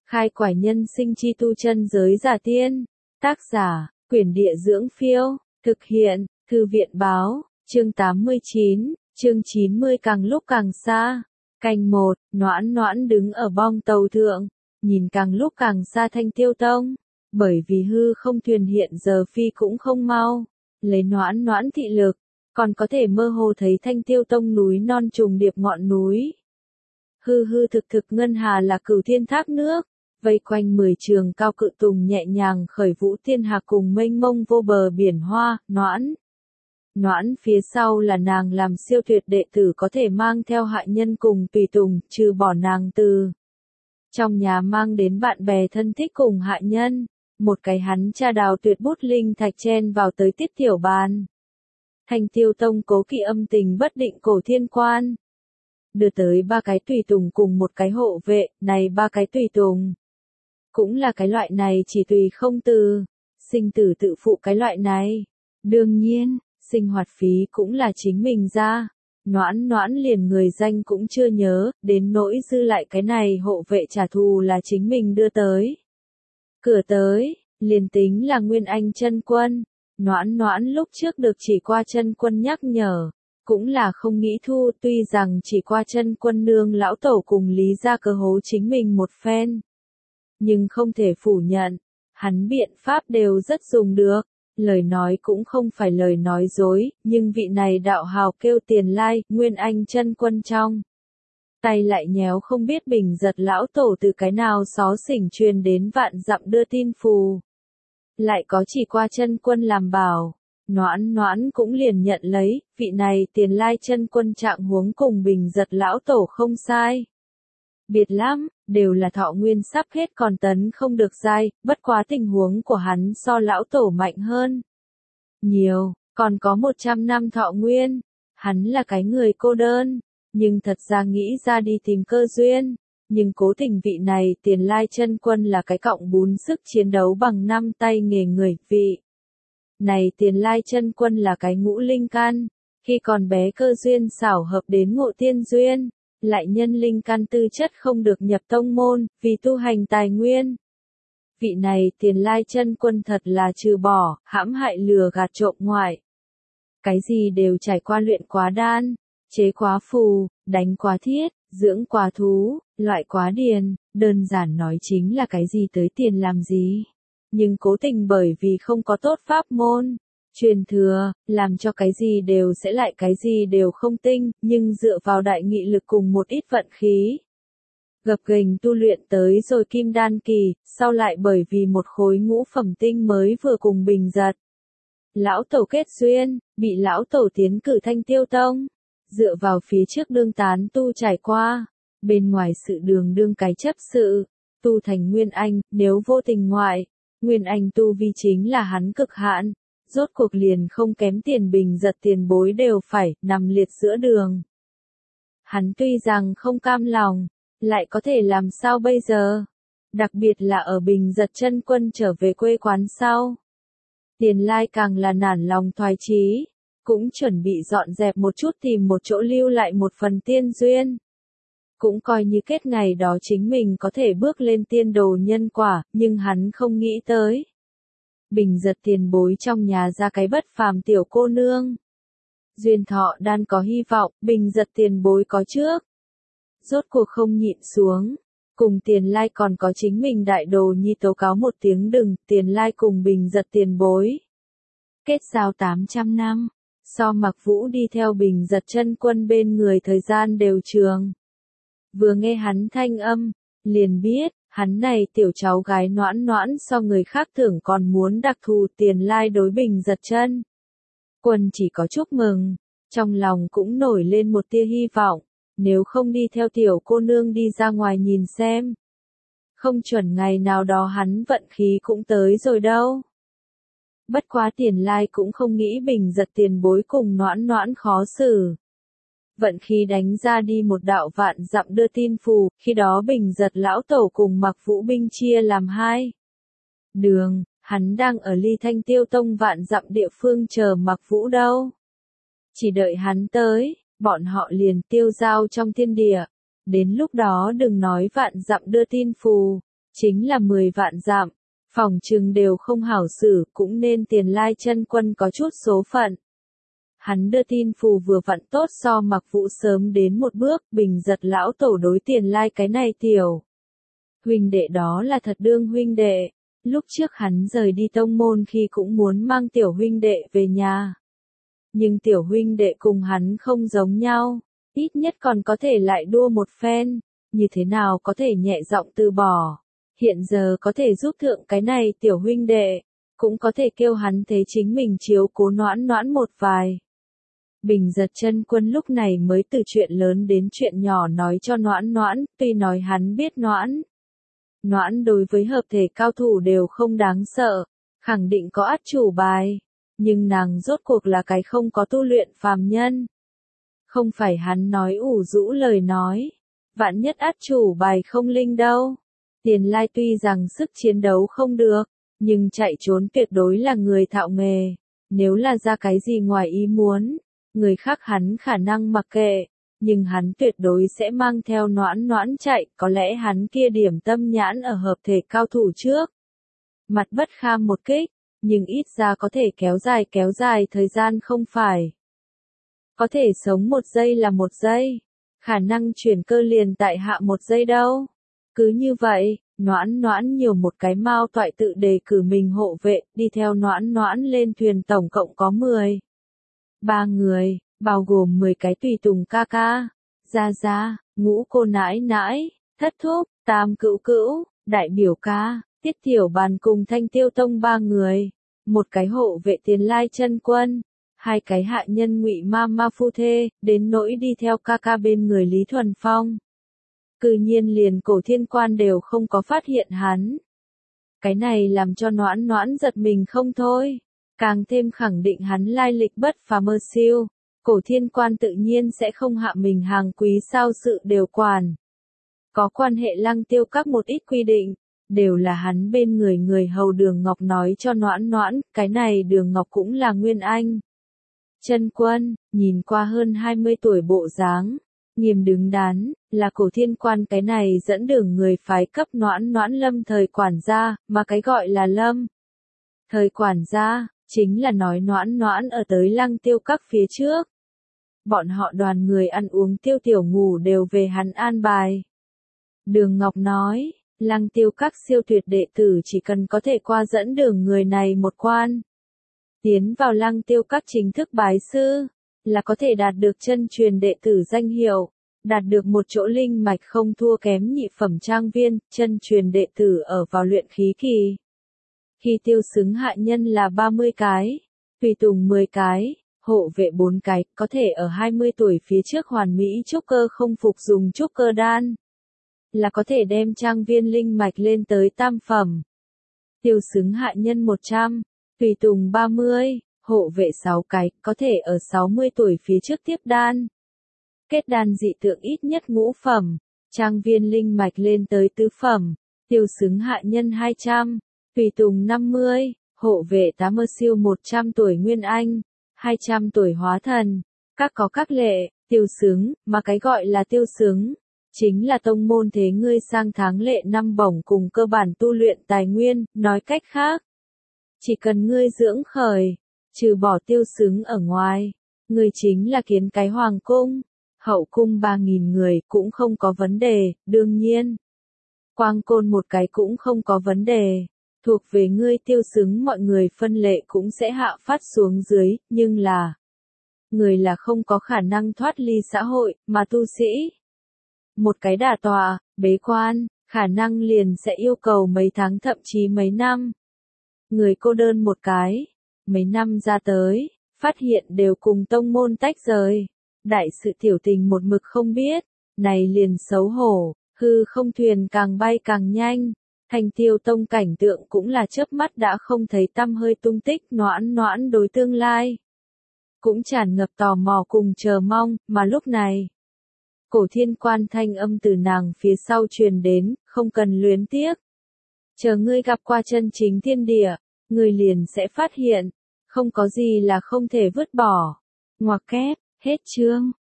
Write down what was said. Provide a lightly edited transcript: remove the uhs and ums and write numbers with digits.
Khai quải nhân sinh chi tu chân giới giả tiên. Tác giả, Quyển Địa Dưỡng Phiêu. Thực hiện, Thư viện Báo. Chương 89, chương 90 càng lúc càng xa. Canh 1, Noãn Noãn đứng ở bong tàu thượng, nhìn càng lúc càng xa Thanh Tiêu Tông. Bởi vì hư không thuyền hiện giờ phi cũng không mau. Lấy Noãn Noãn thị lực, còn có thể mơ hồ thấy Thanh Tiêu Tông núi non trùng điệp ngọn núi. Hư hư thực thực ngân hà là cửu thiên thác nước, vây quanh 10 trường cao cự tùng nhẹ nhàng khởi vũ thiên hà cùng mênh mông vô bờ biển hoa. Noãn phía sau là nàng làm siêu tuyệt đệ tử có thể mang theo hạ nhân cùng tùy tùng, trừ bỏ nàng từ trong nhà mang đến bạn bè thân thích cùng hạ nhân. Một cái hắn cha đào tuyệt bút linh thạch chen vào tới tiết tiểu bàn. Thanh Tiêu Tông cố kỵ âm tình bất định cổ thiên quan. Đưa tới 3 cái tùy tùng cùng một cái hộ vệ, này 3 cái tùy tùng. Cũng là cái loại này chỉ tùy không từ, sinh tử tự phụ cái loại này. Đương nhiên, sinh hoạt phí cũng là chính mình ra. Noãn Noãn liền người danh cũng chưa nhớ, đến nỗi dư lại cái này hộ vệ trả thù là chính mình đưa tới. Cửa tới, liền tính là Nguyên Anh chân quân. Noãn Noãn lúc trước được chỉ qua chân quân nhắc nhở, cũng là không nghĩ thu, tuy rằng chỉ qua chân quân nương lão tổ cùng lý ra cơ hố chính mình một phen. Nhưng không thể phủ nhận, hắn biện pháp đều rất dùng được, lời nói cũng không phải lời nói dối, nhưng vị này đạo hào kêu Tiền Lai, Nguyên Anh chân quân trong. Tay lại nhéo không biết bình giật lão tổ từ cái nào xó xỉnh truyền đến vạn dặm đưa tin phù. Lại có chỉ qua chân quân làm bảo, Noãn Noãn cũng liền nhận lấy, vị này Tiền Lai chân quân trạng huống cùng bình giật lão tổ không sai. Biệt lắm, đều là thọ nguyên sắp hết còn tấn không được giai, bất quá tình huống của hắn so lão tổ mạnh hơn nhiều, còn có 100 năm thọ nguyên. Hắn là cái người cô đơn, nhưng thật ra nghĩ ra đi tìm cơ duyên, nhưng cố tình vị này Tiền Lai chân quân là cái cọng bún sức chiến đấu bằng 5 tay nghề người. Vị này Tiền Lai chân quân là cái ngũ linh căn, khi còn bé cơ duyên xảo hợp đến ngộ tiên duyên, lại nhân linh căn tư chất không được nhập tông môn, vì tu hành tài nguyên. Vị này Tiền Lai chân quân thật là trừ bỏ, hãm hại lừa gạt trộm ngoại. Cái gì đều trải qua luyện quá đan, chế quá phù, đánh quá thiết, dưỡng quá thú, loại quá điền, đơn giản nói chính là cái gì tới tiền làm gì. Nhưng cố tình bởi vì không có tốt pháp môn, truyền thừa, làm cho cái gì đều sẽ lại cái gì đều không tinh, nhưng dựa vào đại nghị lực cùng một ít vận khí. Gập ghềnh tu luyện tới rồi kim đan kỳ, sau lại bởi vì một khối ngũ phẩm tinh mới vừa cùng bình giật. Lão tổ kết duyên, bị lão tổ tiến cử Thanh Tiêu Tông. Dựa vào phía trước đương tán tu trải qua, bên ngoài sự đường đương cái chấp sự, tu thành Nguyên Anh, nếu vô tình ngoại, Nguyên Anh tu vi chính là hắn cực hạn, rốt cuộc liền không kém tiền bình giật tiền bối đều phải nằm liệt giữa đường. Hắn tuy rằng không cam lòng, lại có thể làm sao bây giờ? Đặc biệt là ở bình giật chân quân trở về quê quán sau. Tiền Lai càng là nản lòng thoái chí, cũng chuẩn bị dọn dẹp một chút tìm một chỗ lưu lại một phần tiên duyên. Cũng coi như kết ngày đó chính mình có thể bước lên tiên đồ nhân quả, nhưng hắn không nghĩ tới. Bình giật tiền bối trong nhà ra cái bất phàm tiểu cô nương. Duyên thọ đan có hy vọng, bình giật tiền bối có trước. Rốt cuộc không nhịn xuống, cùng Tiền Lai còn có chính mình đại đồ nhi tố cáo một tiếng đừng, Tiền Lai cùng bình giật tiền bối. Kết giao 800 năm. So Mặc Vũ đi theo bình giật chân quân bên người thời gian đều trường. Vừa nghe hắn thanh âm, liền biết, hắn này tiểu cháu gái Noãn Noãn so người khác tưởng còn muốn đặc thù. Tiền Lai đối bình giật chân quân chỉ có chúc mừng, trong lòng cũng nổi lên một tia hy vọng, nếu không đi theo tiểu cô nương đi ra ngoài nhìn xem. Không chuẩn ngày nào đó hắn vận khí cũng tới rồi đâu. Bất quá Tiền Lai cũng không nghĩ bình giật tiền bối cùng Noãn Noãn khó xử. Vận khí đánh ra đi một đạo vạn dặm đưa tin phù, khi đó bình giật lão tổ cùng Mặc Vũ binh chia làm 2 đường, hắn đang ở ly Thanh Tiêu Tông vạn dặm địa phương chờ Mặc Vũ đâu. Chỉ đợi hắn tới, bọn họ liền tiêu giao trong thiên địa. Đến lúc đó đừng nói vạn dặm đưa tin phù, chính là 10 vạn dặm, phỏng chừng đều không hảo xử, cũng nên Tiền Lai chân quân có chút số phận. Hắn đưa tin phù vừa vặn tốt so Mặc Vũ sớm đến một bước, Bình Giật lão tổ đối Tiền Lai cái này tiểu huynh đệ đó là thật đương huynh đệ. Lúc trước hắn rời đi tông môn khi cũng muốn mang tiểu huynh đệ về nhà. Nhưng tiểu huynh đệ cùng hắn không giống nhau, ít nhất còn có thể lại đua một phen, như thế nào có thể nhẹ giọng từ bỏ. Hiện giờ có thể giúp thượng cái này tiểu huynh đệ, cũng có thể kêu hắn thấy chính mình chiếu cố Noãn Noãn một vài. Bình Giật chân quân lúc này mới từ chuyện lớn đến chuyện nhỏ nói cho Noãn Noãn, tuy nói hắn biết Noãn đối với hợp thể cao thủ đều không đáng sợ, khẳng định có át chủ bài, nhưng nàng rốt cuộc là cái không có tu luyện phàm nhân. Không phải hắn nói ủ rũ lời nói, vạn nhất át chủ bài không linh đâu. Tiền Lai tuy rằng sức chiến đấu không được, nhưng chạy trốn tuyệt đối là người thạo nghề, nếu là ra cái gì ngoài ý muốn, người khác hắn khả năng mặc kệ. Nhưng hắn tuyệt đối sẽ mang theo Noãn Noãn chạy, có lẽ hắn kia điểm tâm nhãn ở hợp thể cao thủ trước. Mặt bất kham một kích, nhưng ít ra có thể kéo dài thời gian không phải. Có thể sống một giây là một giây, khả năng chuyển cơ liền tại hạ một giây đâu. Cứ như vậy, Noãn Noãn nhiều một cái mao toại tự đề cử mình hộ vệ, đi theo Noãn Noãn lên thuyền tổng cộng có 3 người. Bao gồm 10 cái tùy tùng ca ca, gia gia, ngũ cô nãi nãi, thất thúc, tam cữu cữu, đại biểu ca, tiết tiểu bàn cùng Thanh Tiêu Tông 3 người, một cái hộ vệ Tiền Lai chân quân, 2 cái hạ nhân Ngụy Ma Ma phu thê, đến nỗi đi theo ca ca bên người Lý Thuần Phong. Cư nhiên liền Cổ Thiên Quan đều không có phát hiện hắn. Cái này làm cho Noãn Noãn giật mình không thôi, càng thêm khẳng định hắn lai lịch bất phàm mơ siêu. Cổ Thiên Quan tự nhiên sẽ không hạ mình hàng quý sao sự đều quản. Có quan hệ Lăng Tiêu các một ít quy định, đều là hắn bên người hầu Đường Ngọc nói cho Noãn Noãn, cái này Đường Ngọc cũng là Nguyên Anh. Chân quân, nhìn qua hơn 20 tuổi bộ dáng, nghiêm đứng đắn, là Cổ Thiên Quan cái này dẫn đường người phái cấp Noãn Noãn lâm thời quản gia, mà cái gọi là lâm thời quản gia, chính là nói Noãn Noãn ở tới Lăng Tiêu các phía trước. Bọn họ đoàn người ăn uống tiêu tiểu ngủ đều về hắn an bài. Đường Ngọc nói, Lăng Tiêu các siêu tuyệt đệ tử chỉ cần có thể qua dẫn đường người này một quan. Tiến vào Lăng Tiêu các chính thức bái sư, là có thể đạt được chân truyền đệ tử danh hiệu, đạt được một chỗ linh mạch không thua kém nhị phẩm trang viên, chân truyền đệ tử ở vào luyện khí kỳ. Khi tiêu xứng hạ nhân là 30 cái, tùy tùng 10 cái. Hộ vệ 4 cái, có thể ở 20 tuổi phía trước hoàn mỹ trúc cơ không phục dùng trúc cơ đan. Là có thể đem trang viên linh mạch lên tới tam phẩm. Tiêu xứng hạ nhân 100, tùy tùng 30, hộ vệ 6 cái, có thể ở 60 tuổi phía trước tiếp đan. Kết đan dị tượng ít nhất ngũ phẩm, trang viên linh mạch lên tới tứ phẩm. Tiêu xứng hạ nhân 200, tùy tùng 50, hộ vệ 80 siêu 100 tuổi Nguyên Anh. 200 tuổi hóa thần, các có các lệ, tiêu xứng, mà cái gọi là tiêu xứng, chính là tông môn thế ngươi sang tháng lệ năm bổng cùng cơ bản tu luyện tài nguyên, nói cách khác. Chỉ cần ngươi dưỡng khởi, trừ bỏ tiêu xứng ở ngoài, ngươi chính là kiến cái hoàng cung, hậu cung 3.000 người cũng không có vấn đề, đương nhiên. Quang côn một cái cũng không có vấn đề. Thuộc về ngươi tiêu xứng mọi người phân lệ cũng sẽ hạ phát xuống dưới, nhưng là người là không có khả năng thoát ly xã hội, mà tu sĩ. Một cái đả tọa, bế quan, khả năng liền sẽ yêu cầu mấy tháng thậm chí mấy năm. Người cô đơn một cái, mấy năm ra tới, phát hiện đều cùng tông môn tách rời. Đại sự tiểu tình một mực không biết, này liền xấu hổ, hư không thuyền càng bay càng nhanh. Thanh Tiêu Tông cảnh tượng cũng là chớp mắt đã không thấy tăm hơi tung tích Noãn Noãn đối tương lai. Cũng tràn ngập tò mò cùng chờ mong, mà lúc này. Cổ Thiên Quan thanh âm từ nàng phía sau truyền đến, không cần luyến tiếc. Chờ ngươi gặp qua chân chính thiên địa, ngươi liền sẽ phát hiện, không có gì là không thể vứt bỏ. Ngoặc kép, hết chương.